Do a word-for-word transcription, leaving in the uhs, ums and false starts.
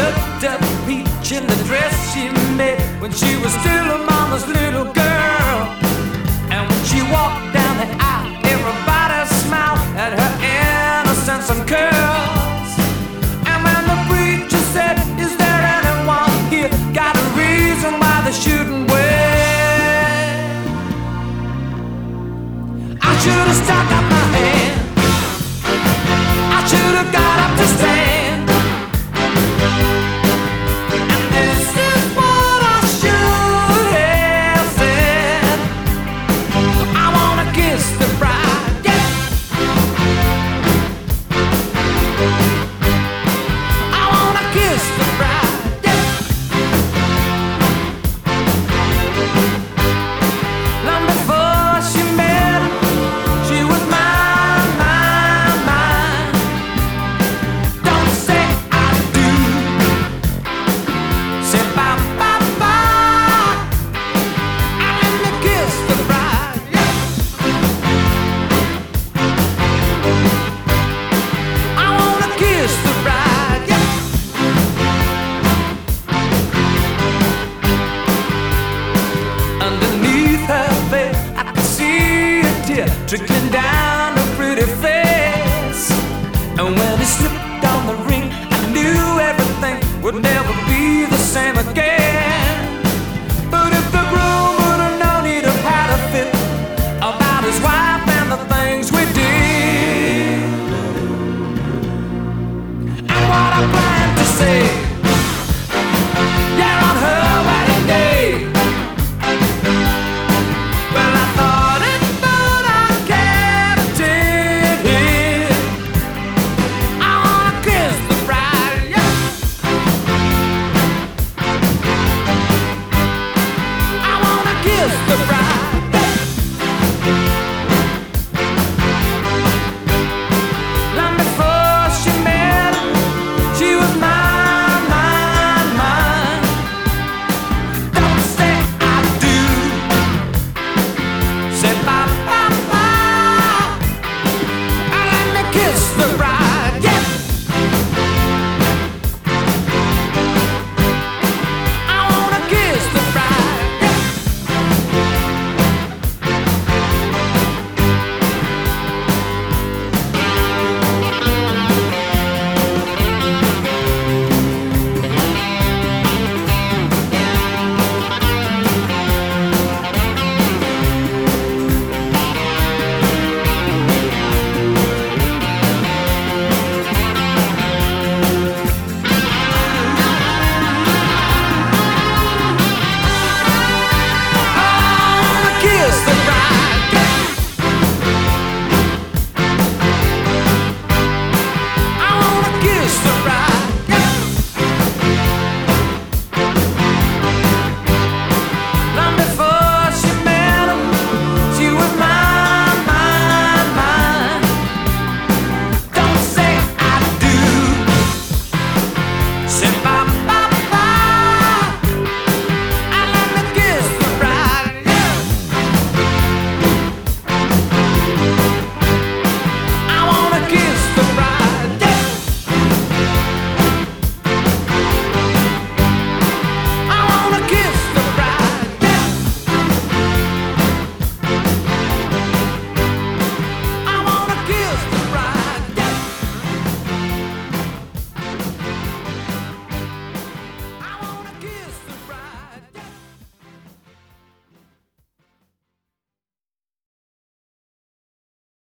looked up peach in the dress she made when she was still a mama's little girl. And when she walked down the aisle, everybody smiled at her innocence and curls. And when the preacher said, "Is there anyone here got a reason why they shouldn't wait?" I should have stuck up my hand. I should have got up to stand. And this is what I should have said. I wanna kiss the bride, yeah. I wanna kiss the bride, yeah. Long before she met him, she was mine, mine, mine. Don't say I do. Say bye, bye, bye. And let me kiss the bride, yeah. I wanna kiss the bride, yeah. Underneath her veil, I could see a tear trickling down her pretty face. And when he slipped on the ring, I knew everything would never be the same again. But if the groom would have known, he'd have had a fit about his wife and the things we did. And what I planned to say